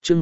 chương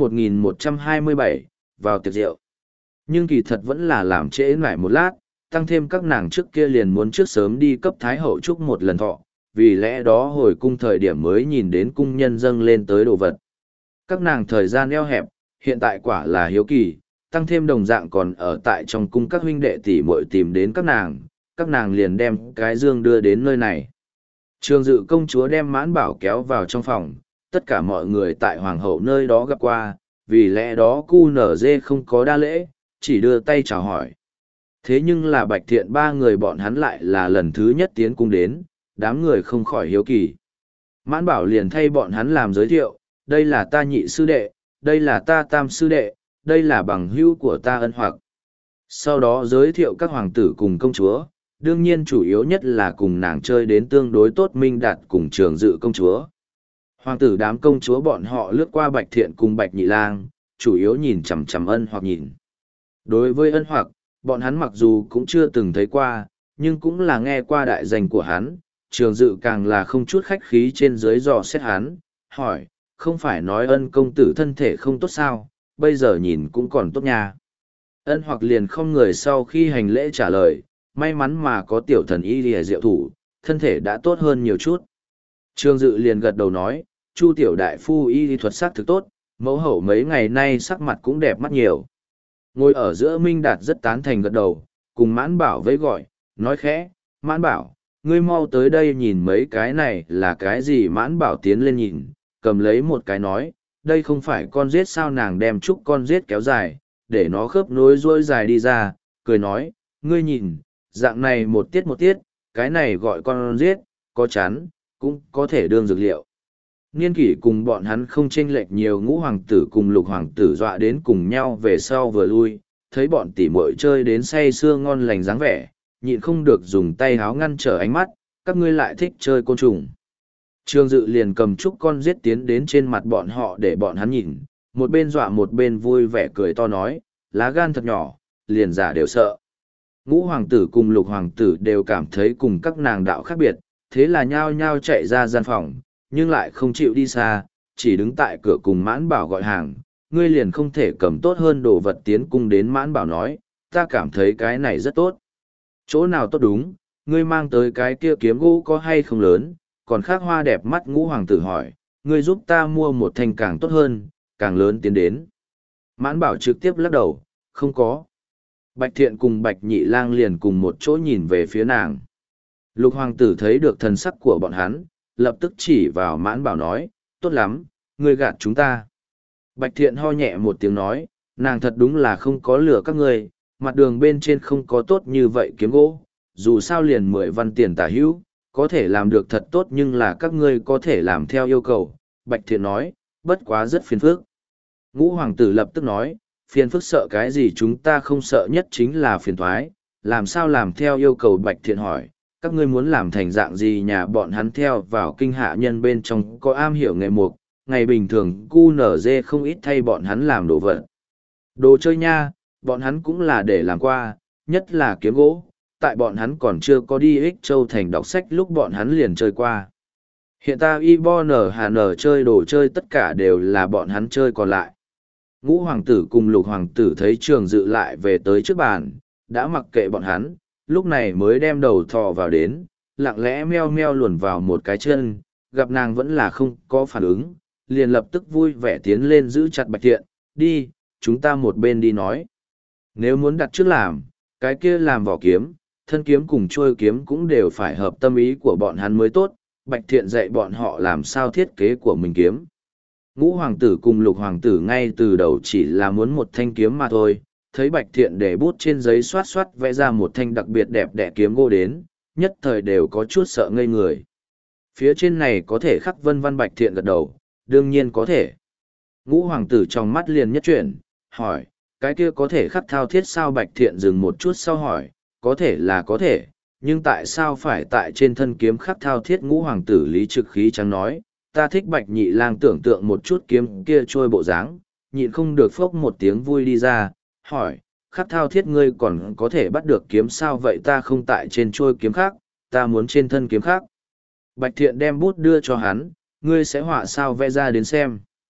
1127, vào tiệc rượu. Nhưng kỳ thật vẫn là làm trễ lại một lát, tăng thêm các nàng trước kia liền muốn trước sớm đi cấp Thái Hậu chúc một lần thọ, vì lẽ đó hồi cung thời điểm mới nhìn đến cung nhân dâng lên tới đồ vật. Các nàng thời gian eo hẹp, hiện tại quả là hiếu kỳ, tăng thêm đồng dạng còn ở tại trong cung các huynh đệ tỷ muội tìm đến các nàng liền đem cái dương đưa đến nơi này. Trường Dự công chúa đem Mãn Bảo kéo vào trong phòng, tất cả mọi người tại hoàng hậu nơi đó gặp qua, vì lẽ đó QNZ không có đa lễ, chỉ đưa tay chào hỏi. Thế nhưng là Bạch Thiện ba người bọn hắn lại là lần thứ nhất tiến cung đến, đám người không khỏi hiếu kỳ. Mãn Bảo liền thay bọn hắn làm giới thiệu, đây là ta nhị sư đệ, đây là ta tam sư đệ, đây là bằng hữu của ta Ân Hoặc. Sau đó giới thiệu các hoàng tử cùng công chúa, đương nhiên chủ yếu nhất là cùng nàng chơi đến tương đối tốt Minh Đạt cùng Trường Dự công chúa. Hoàng tử đám công chúa bọn họ lướt qua Bạch Thiện cùng Bạch Nhị Lang, chủ yếu nhìn chằm chằm Ân Hoặc nhìn. Đối với Ân Hoặc, bọn hắn mặc dù cũng chưa từng thấy qua, nhưng cũng là nghe qua đại danh của hắn, Trường Dự càng là không chút khách khí trên dưới dò xét hắn, hỏi, không phải nói Ân công tử thân thể không tốt sao, bây giờ nhìn cũng còn tốt nha. Ân Hoặc liền không người sau khi hành lễ trả lời, may mắn mà có tiểu thần y lìa diệu thủ, thân thể đã tốt hơn nhiều chút. Trường Dự liền gật đầu nói, Chu tiểu đại phu y lý thuật sắc thực tốt, mẫu hậu mấy ngày nay sắc mặt cũng đẹp mắt nhiều. Ngồi ở giữa Minh Đạt rất tán thành gật đầu, cùng Mãn Bảo vẫy gọi, nói khẽ, Mãn Bảo, ngươi mau tới đây nhìn mấy cái này là cái gì. Mãn Bảo tiến lên nhìn, cầm lấy một cái nói, đây không phải con giết sao. Nàng đem chúc con giết kéo dài, để nó khớp nối ruôi dài đi ra, cười nói, ngươi nhìn, dạng này một tiết, cái này gọi con giết, có chán, cũng có thể đương dược liệu. Niên kỷ cùng bọn hắn không chênh lệch nhiều, Ngũ hoàng tử cùng Lục hoàng tử dọa đến cùng nhau về sau vừa lui, thấy bọn tỉ muội chơi đến say sưa ngon lành dáng vẻ, nhịn không được dùng tay háo ngăn trở ánh mắt, các ngươi lại thích chơi côn trùng. Trường Dự liền cầm chúc con giết tiến đến trên mặt bọn họ để bọn hắn nhìn, một bên dọa một bên vui vẻ cười to nói, lá gan thật nhỏ, liền giả đều sợ. Ngũ hoàng tử cùng Lục hoàng tử đều cảm thấy cùng các nàng đạo khác biệt, thế là nhao nhao chạy ra gian phòng, nhưng lại không chịu đi xa, chỉ đứng tại cửa cùng Mãn Bảo gọi hàng, ngươi liền không thể cầm tốt hơn đồ vật tiến cung đến. Mãn Bảo nói, ta cảm thấy cái này rất tốt. Chỗ nào tốt đúng, ngươi mang tới cái kia kiếm gỗ có hay không lớn, còn khác hoa đẹp mắt. Ngũ hoàng tử hỏi, ngươi giúp ta mua một thanh càng tốt hơn, càng lớn tiến đến. Mãn Bảo trực tiếp lắc đầu, không có. Bạch Thiện cùng Bạch Nhị Lang liền cùng một chỗ nhìn về phía nàng. Lục hoàng tử thấy được thần sắc của bọn hắn, lập tức chỉ vào Mãn Bảo nói, tốt lắm, ngươi gạt chúng ta. Bạch Thiện ho nhẹ một tiếng nói, nàng thật đúng là không có lừa các ngươi, mặt đường bên trên không có tốt như vậy kiếm gỗ, dù sao liền 10 văn tiền tả hữu, có thể làm được thật tốt nhưng là các ngươi có thể làm theo yêu cầu. Bạch Thiện nói, bất quá rất phiền phức. Ngũ hoàng tử lập tức nói, phiền phức sợ cái gì, chúng ta không sợ nhất chính là phiền thoái, làm sao làm theo yêu cầu. Bạch Thiện hỏi, các ngươi muốn làm thành dạng gì. Nhà bọn hắn theo vào kinh hạ nhân bên trong có am hiểu nghề mục, ngày bình thường QNZ không ít thay bọn hắn làm đồ vật. Đồ chơi nha, bọn hắn cũng là để làm qua, nhất là kiếm gỗ, tại bọn hắn còn chưa có đi Ích Châu thành đọc sách lúc bọn hắn liền chơi qua. Hiện tại Ibn Hà Nở chơi đồ chơi tất cả đều là bọn hắn chơi còn lại. Ngũ hoàng tử cùng Lục hoàng tử thấy Trường Dự lại về tới trước bàn, đã mặc kệ bọn hắn, lúc này mới đem đầu thò vào đến, lặng lẽ meo meo luồn vào một cái chân, gặp nàng vẫn là không có phản ứng, liền lập tức vui vẻ tiến lên giữ chặt Bạch Thiện, đi, chúng ta một bên đi nói. Nếu muốn đặt trước làm, cái kia làm vỏ kiếm, thân kiếm cùng trôi kiếm cũng đều phải hợp tâm ý của bọn hắn mới tốt. Bạch Thiện dạy bọn họ làm sao thiết kế của mình kiếm. Ngũ hoàng tử cùng Lục hoàng tử ngay từ đầu chỉ là muốn một thanh kiếm mà thôi, thấy Bạch Thiện để bút trên giấy xoát xoát vẽ ra một thanh đặc biệt đẹp đẽ kiếm gỗ đến, nhất thời đều có chút sợ ngây người. Phía trên này có thể khắc vân văn. Bạch Thiện gật đầu, đương nhiên có thể. Ngũ hoàng tử trong mắt liền nhất chuyển, hỏi, cái kia có thể khắc thao thiết sao? Bạch Thiện dừng một chút sau hỏi, có thể là có thể, nhưng tại sao phải tại trên thân kiếm khắc thao thiết? Ngũ hoàng tử lý trực khí trắng nói, ta thích Bạch Nhị Lang tưởng tượng một chút kiếm kia trôi bộ dáng, nhịn không được phốc một tiếng vui đi ra, hỏi, khắc thao thiết ngươi còn có thể bắt được kiếm sao? Vậy ta không tại trên trôi kiếm khác, ta muốn trên thân kiếm khác. Bạch Thiện đem bút đưa cho hắn, ngươi sẽ họa sao vẽ ra đến xem.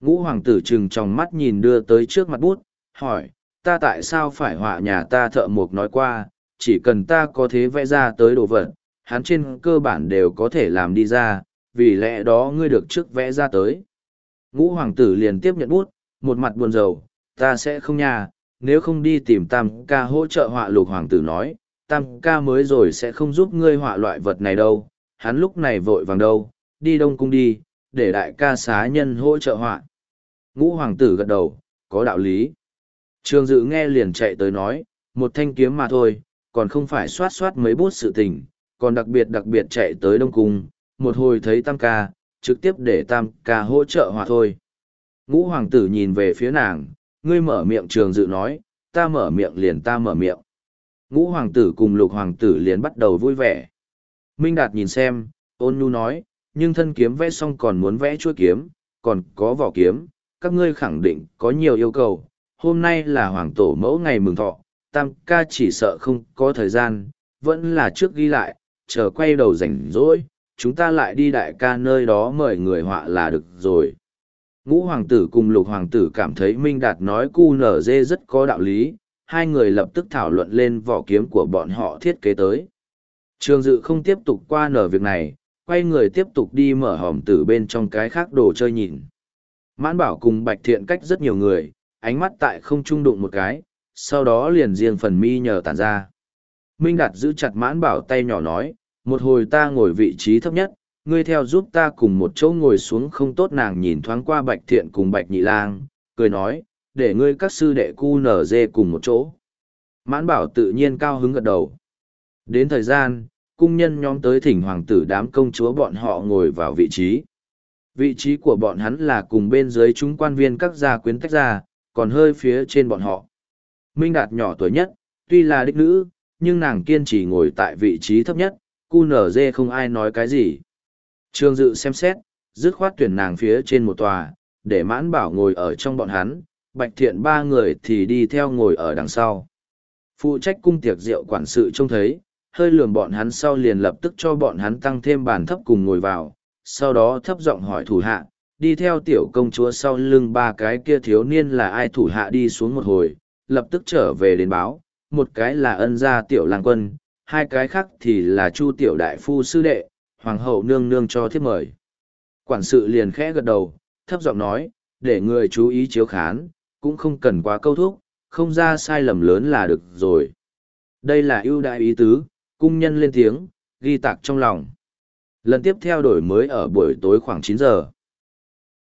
Ngũ hoàng tử trừng tròng mắt nhìn đưa tới trước mặt bút, hỏi, ta tại sao phải họa nhà ta thợ mộc nói qua, chỉ cần ta có thế vẽ ra tới đồ vật, hắn trên cơ bản đều có thể làm đi ra, vì lẽ đó ngươi được trước vẽ ra tới. Ngũ hoàng tử liền tiếp nhận bút, một mặt buồn rầu, ta sẽ không nha, nếu không đi tìm Tam ca hỗ trợ họa. Lục hoàng tử nói, Tam ca mới rồi sẽ không giúp ngươi họa loại vật này đâu, hắn lúc này vội vàng đâu, đi Đông Cung đi, để đại ca xá nhân hỗ trợ họa. Ngũ hoàng tử gật đầu, có đạo lý. Trường Dự nghe liền chạy tới nói, một thanh kiếm mà thôi, còn không phải xoát xoát mấy bút sự tình, còn đặc biệt chạy tới Đông Cung, một hồi thấy Tam ca, trực tiếp để Tam ca hỗ trợ họa thôi. Ngũ hoàng tử nhìn về phía nàng, ngươi mở miệng. Trường Dự nói, ta mở miệng liền ta mở miệng. Ngũ hoàng tử cùng Lục hoàng tử liền bắt đầu vui vẻ. Minh Đạt nhìn xem, ôn nhu nói, nhưng thân kiếm vẽ xong còn muốn vẽ chuôi kiếm, còn có vỏ kiếm, các ngươi khẳng định có nhiều yêu cầu. Hôm nay là hoàng tổ mẫu ngày mừng thọ, Tam ca chỉ sợ không có thời gian, vẫn là trước ghi lại, chờ quay đầu rảnh rỗi, chúng ta lại đi đại ca nơi đó mời người họa là được rồi. Ngũ hoàng tử cùng Lục hoàng tử cảm thấy Minh Đạt nói QNZ rất có đạo lý, hai người lập tức thảo luận lên vỏ kiếm của bọn họ thiết kế tới. Trường Dự không tiếp tục qua nở việc này, quay người tiếp tục đi mở hòm tử bên trong cái khác đồ chơi nhìn. Mãn Bảo cùng Bạch Thiện cách rất nhiều người, ánh mắt tại không trung đụng một cái, sau đó liền riêng phần mi nhờ tản ra. Minh Đạt giữ chặt Mãn Bảo tay nhỏ nói, một hồi ta ngồi vị trí thấp nhất, ngươi theo giúp ta cùng một chỗ ngồi xuống. Không tốt. Nàng nhìn thoáng qua Bạch Thiện cùng Bạch Nhị Lang, cười nói, để ngươi các sư đệ QNZ cùng một chỗ. Mãn Bảo tự nhiên cao hứng gật đầu. Đến thời gian, cung nhân nhóm tới thỉnh hoàng tử đám công chúa bọn họ ngồi vào vị trí. Vị trí của bọn hắn là cùng bên dưới chúng quan viên các gia quyến tách ra, còn hơi phía trên bọn họ. Minh Đạt nhỏ tuổi nhất, tuy là đích nữ, nhưng nàng kiên trì ngồi tại vị trí thấp nhất, QNZ không ai nói cái gì. Trường Dự xem xét, dứt khoát tuyển nàng phía trên một tòa, để Mãn Bảo ngồi ở trong bọn hắn, Bạch Thiện ba người thì đi theo ngồi ở đằng sau. Phụ trách cung tiệc rượu quản sự trông thấy, hơi lườm bọn hắn sau liền lập tức cho bọn hắn tăng thêm bàn thấp cùng ngồi vào, sau đó thấp giọng hỏi thủ hạ, đi theo tiểu công chúa sau lưng ba cái kia thiếu niên là ai. Thủ hạ đi xuống một hồi, lập tức trở về đến báo, một cái là Ân gia tiểu lang quân, hai cái khác thì là Chu tiểu đại phu sư đệ, hoàng hậu nương nương cho thiếp mời. Quản sự liền khẽ gật đầu, thấp giọng nói, để người chú ý chiếu khán, cũng không cần quá câu thúc, không ra sai lầm lớn là được rồi. Đây là ưu đại ý tứ, cung nhân lên tiếng, ghi tạc trong lòng. Lần tiếp theo đổi mới ở buổi tối khoảng 9 giờ.